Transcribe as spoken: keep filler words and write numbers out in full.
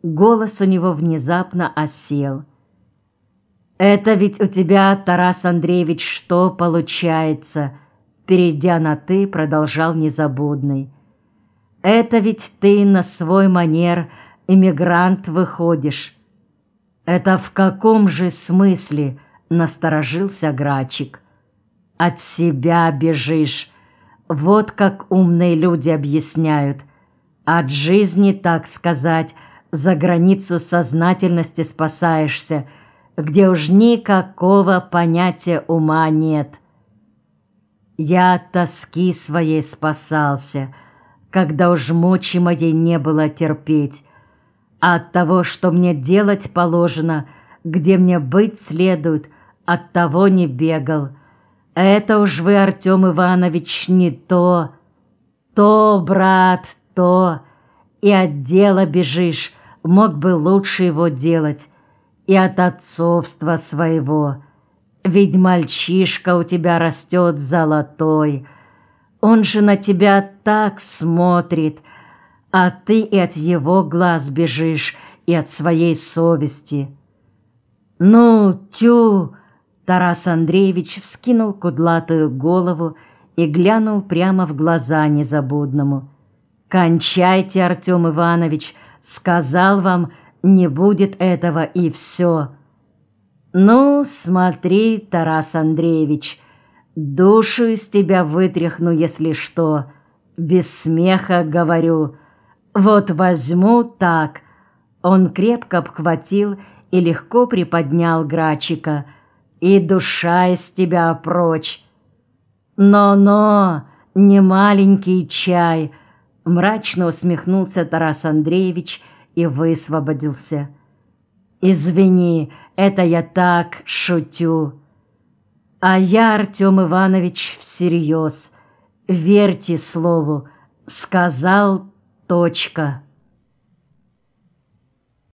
Голос у него внезапно осел. «Это ведь у тебя, Тарас Андреевич, что получается?» Перейдя на «ты», продолжал Незабудный. «Это ведь ты на свой манер эмигрант выходишь». «Это в каком же смысле?» — насторожился Грачик. «От себя бежишь. Вот как умные люди объясняют. От жизни, так сказать, за границу сознательности спасаешься, где уж никакого понятия ума нет. Я от тоски своей спасался, когда уж мочи моей не было терпеть, а от того, что мне делать положено, где мне быть следует, от того не бегал. Это уж вы, Артем Иванович, не то, то, брат, то, и от дела бежишь, мог бы лучше его делать, и от отцовства своего. Ведь мальчишка у тебя растет золотой, он же на тебя так смотрит, а ты и от его глаз бежишь, и от своей совести. Ну, тю! Тарас Андреевич вскинул кудлатую голову и глянул прямо в глаза Незабудному. «Кончайте, Артем Иванович, сказал вам, не будет этого, и все». «Ну, смотри, Тарас Андреевич, душу из тебя вытряхну, если что, без смеха говорю. Вот возьму так». Он крепко обхватил и легко приподнял Грачика. «И душа из тебя прочь». «Но-но, не маленький чай», — мрачно усмехнулся Тарас Андреевич и высвободился. «Извини, это я так шутю. А я, Артем Иванович, всерьез. Верьте слову, сказал точка».